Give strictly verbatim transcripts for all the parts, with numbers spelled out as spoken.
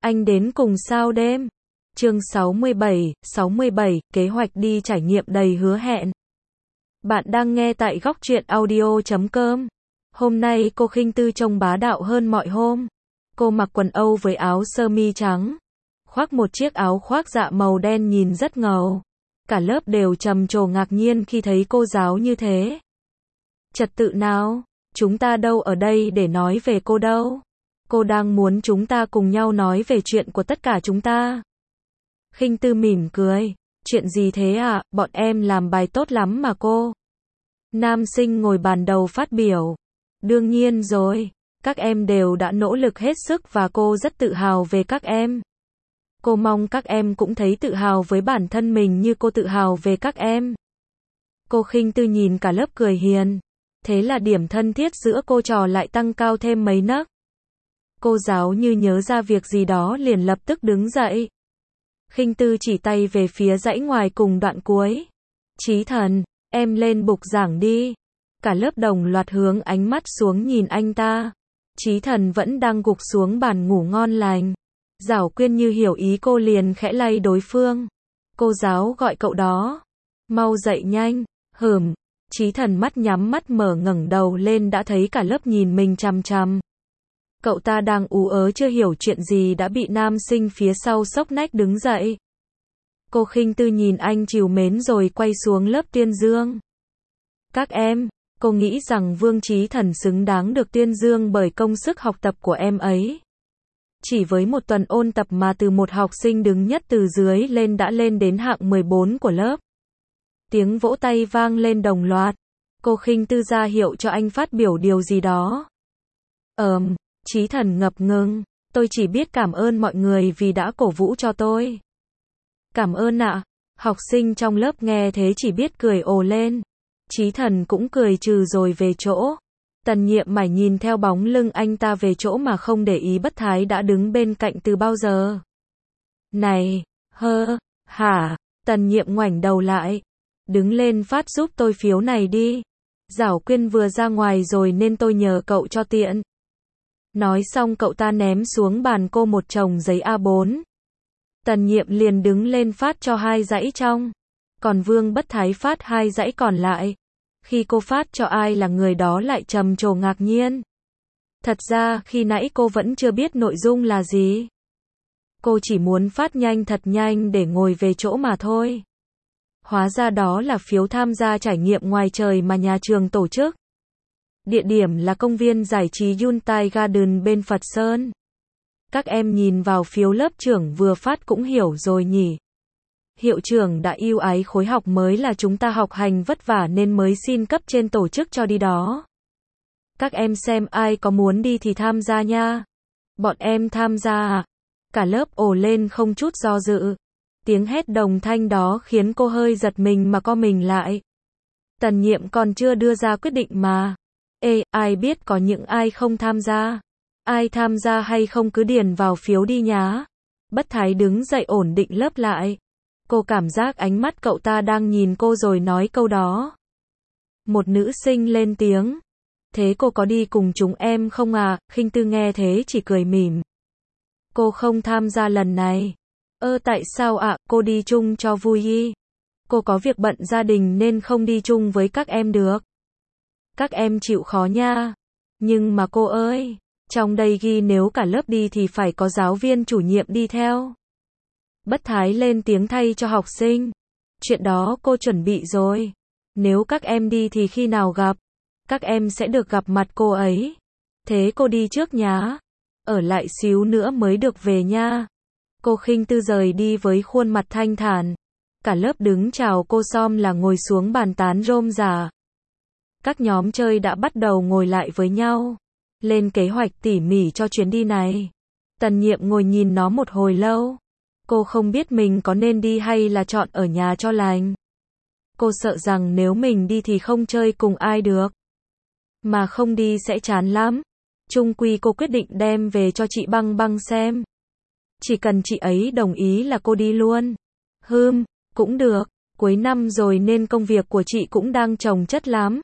Anh đến cùng sao đêm? Chương sáu mươi bảy, sáu mươi bảy, kế hoạch đi trải nghiệm đầy hứa hẹn. Bạn đang nghe tại góc truyện audio chấm com. Hôm nay cô Khinh Tư trông bá đạo hơn mọi hôm. Cô mặc quần Âu với áo sơ mi trắng, khoác một chiếc áo khoác dạ màu đen nhìn rất ngầu. Cả lớp đều trầm trồ ngạc nhiên khi thấy cô giáo như thế. Trật tự nào? Chúng ta đâu ở đây để nói về cô đâu. Cô đang muốn chúng ta cùng nhau nói về chuyện của tất cả chúng ta. Khinh Tư mỉm cười. Chuyện gì thế ạ? Bọn em làm bài tốt lắm mà cô. Nam sinh ngồi bàn đầu phát biểu. Đương nhiên rồi. Các em đều đã nỗ lực hết sức và cô rất tự hào về các em. Cô mong các em cũng thấy tự hào với bản thân mình như cô tự hào về các em. Cô Khinh Tư nhìn cả lớp cười hiền. Thế là điểm thân thiết giữa cô trò lại tăng cao thêm mấy nấc. Cô giáo như nhớ ra việc gì đó liền lập tức đứng dậy. Khinh Tư chỉ tay về phía dãy ngoài cùng đoạn cuối. Chí Thần, em lên bục giảng đi. Cả lớp đồng loạt hướng ánh mắt xuống nhìn anh ta. Chí Thần vẫn đang gục xuống bàn ngủ ngon lành. Giảo Quyên như hiểu ý cô liền khẽ lay đối phương. Cô giáo gọi cậu đó. Mau dậy nhanh. Hừm. Chí Thần mắt nhắm mắt mở ngẩng đầu lên đã thấy cả lớp nhìn mình chằm chằm. Cậu ta đang ú ớ chưa hiểu chuyện gì đã bị nam sinh phía sau xốc nách đứng dậy. Cô Khinh Tư nhìn anh trìu mến rồi quay xuống lớp tuyên dương. Các em, cô nghĩ rằng Vương Chí Thần xứng đáng được tuyên dương bởi công sức học tập của em ấy. Chỉ với một tuần ôn tập mà từ một học sinh đứng nhất từ dưới lên đã lên đến hạng mười bốn của lớp. Tiếng vỗ tay vang lên đồng loạt. Cô Khinh Tư ra hiệu cho anh phát biểu điều gì đó. Ờm, Chí Thần ngập ngừng. Tôi chỉ biết cảm ơn mọi người vì đã cổ vũ cho tôi. Cảm ơn ạ. Học sinh trong lớp nghe thế chỉ biết cười ồ lên. Chí Thần cũng cười trừ rồi về chỗ. Tần Nhiệm mải nhìn theo bóng lưng anh ta về chỗ mà không để ý Bất Thái đã đứng bên cạnh từ bao giờ. Này, hơ, hả? Tần Nhiệm ngoảnh đầu lại. Đứng lên phát giúp tôi phiếu này đi. Giảo Quyên vừa ra ngoài rồi nên tôi nhờ cậu cho tiện. Nói xong cậu ta ném xuống bàn cô một chồng giấy A bốn. Tần Nhiệm liền đứng lên phát cho hai dãy trong. Còn Vương Bất Thái phát hai dãy còn lại. Khi cô phát cho ai là người đó lại trầm trồ ngạc nhiên. Thật ra khi nãy cô vẫn chưa biết nội dung là gì. Cô chỉ muốn phát nhanh thật nhanh để ngồi về chỗ mà thôi. Hóa ra đó là phiếu tham gia trải nghiệm ngoài trời mà nhà trường tổ chức. Địa điểm là công viên giải trí Yuntai Garden bên Phật Sơn. Các em nhìn vào phiếu lớp trưởng vừa phát cũng hiểu rồi nhỉ. Hiệu trưởng đã ưu ái khối học mới là chúng ta học hành vất vả nên mới xin cấp trên tổ chức cho đi đó. Các em xem ai có muốn đi thì tham gia nha. Bọn em tham gia à? Cả lớp ồ lên không chút do dự. Tiếng hét đồng thanh đó khiến cô hơi giật mình mà co mình lại. Tần Nhiệm còn chưa đưa ra quyết định mà. Ê, ai biết có những ai không tham gia? Ai tham gia hay không cứ điền vào phiếu đi nhá. Bất Thái đứng dậy ổn định lớp lại. Cô cảm giác ánh mắt cậu ta đang nhìn cô rồi nói câu đó. Một nữ sinh lên tiếng. Thế cô có đi cùng chúng em không à? Khinh Tư nghe thế chỉ cười mỉm. Cô không tham gia lần này. Ơ tại sao ạ? À? Cô đi chung cho vui ý. Cô có việc bận gia đình nên không đi chung với các em được. Các em chịu khó nha. Nhưng mà cô ơi, trong đây ghi nếu cả lớp đi thì phải có giáo viên chủ nhiệm đi theo. Bất Thái lên tiếng thay cho học sinh. Chuyện đó cô chuẩn bị rồi. Nếu các em đi thì khi nào gặp, các em sẽ được gặp mặt cô ấy. Thế cô đi trước nhá. Ở lại xíu nữa mới được về nha. Cô Khinh Tư rời đi với khuôn mặt thanh thản. Cả lớp đứng chào cô xong là ngồi xuống bàn tán rôm rả. Các nhóm chơi đã bắt đầu ngồi lại với nhau. Lên kế hoạch tỉ mỉ cho chuyến đi này. Tần Nhiệm ngồi nhìn nó một hồi lâu. Cô không biết mình có nên đi hay là chọn ở nhà cho lành. Cô sợ rằng nếu mình đi thì không chơi cùng ai được. Mà không đi sẽ chán lắm. Chung quy cô quyết định đem về cho chị Băng Băng xem. Chỉ cần chị ấy đồng ý là cô đi luôn. Hừm, cũng được. Cuối năm rồi nên công việc của chị cũng đang chồng chất lắm.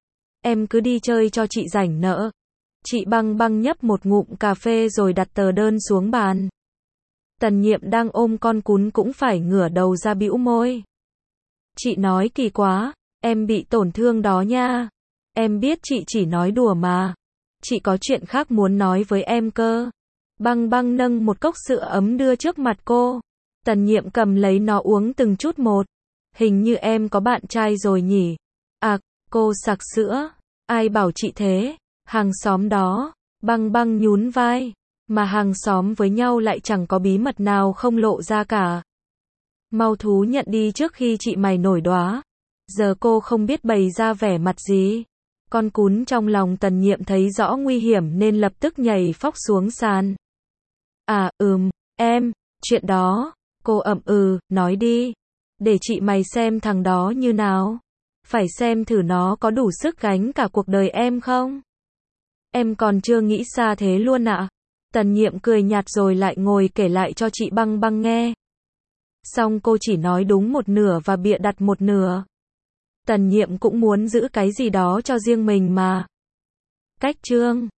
Em cứ đi chơi cho chị rảnh nợ. Chị Băng Băng nhấp một ngụm cà phê rồi đặt tờ đơn xuống bàn. Tần Nhiệm đang ôm con cún cũng phải ngửa đầu ra bĩu môi. Chị nói kỳ quá, em bị tổn thương đó nha. Em biết chị chỉ nói đùa mà. Chị có chuyện khác muốn nói với em cơ. Băng Băng nâng một cốc sữa ấm đưa trước mặt cô. Tần Nhiệm cầm lấy nó uống từng chút một. Hình như em có bạn trai rồi nhỉ? À, cô sặc sữa. Ai bảo chị thế? Hàng xóm đó. Băng Băng nhún vai. Mà hàng xóm với nhau lại chẳng có bí mật nào không lộ ra cả. Mau thú nhận đi trước khi chị mày nổi đoá. Giờ cô không biết bày ra vẻ mặt gì. Con cún trong lòng Tần Nhiệm thấy rõ nguy hiểm nên lập tức nhảy phóc xuống sàn. À, ừm, em, chuyện đó, cô ậm ừ, nói đi. Để chị mày xem thằng đó như nào. Phải xem thử nó có đủ sức gánh cả cuộc đời em không? Em còn chưa nghĩ xa thế luôn ạ. À? Tần Nhiệm cười nhạt rồi lại ngồi kể lại cho chị Băng Băng nghe. Xong cô chỉ nói đúng một nửa và bịa đặt một nửa. Tần Nhiệm cũng muốn giữ cái gì đó cho riêng mình mà. Cách chương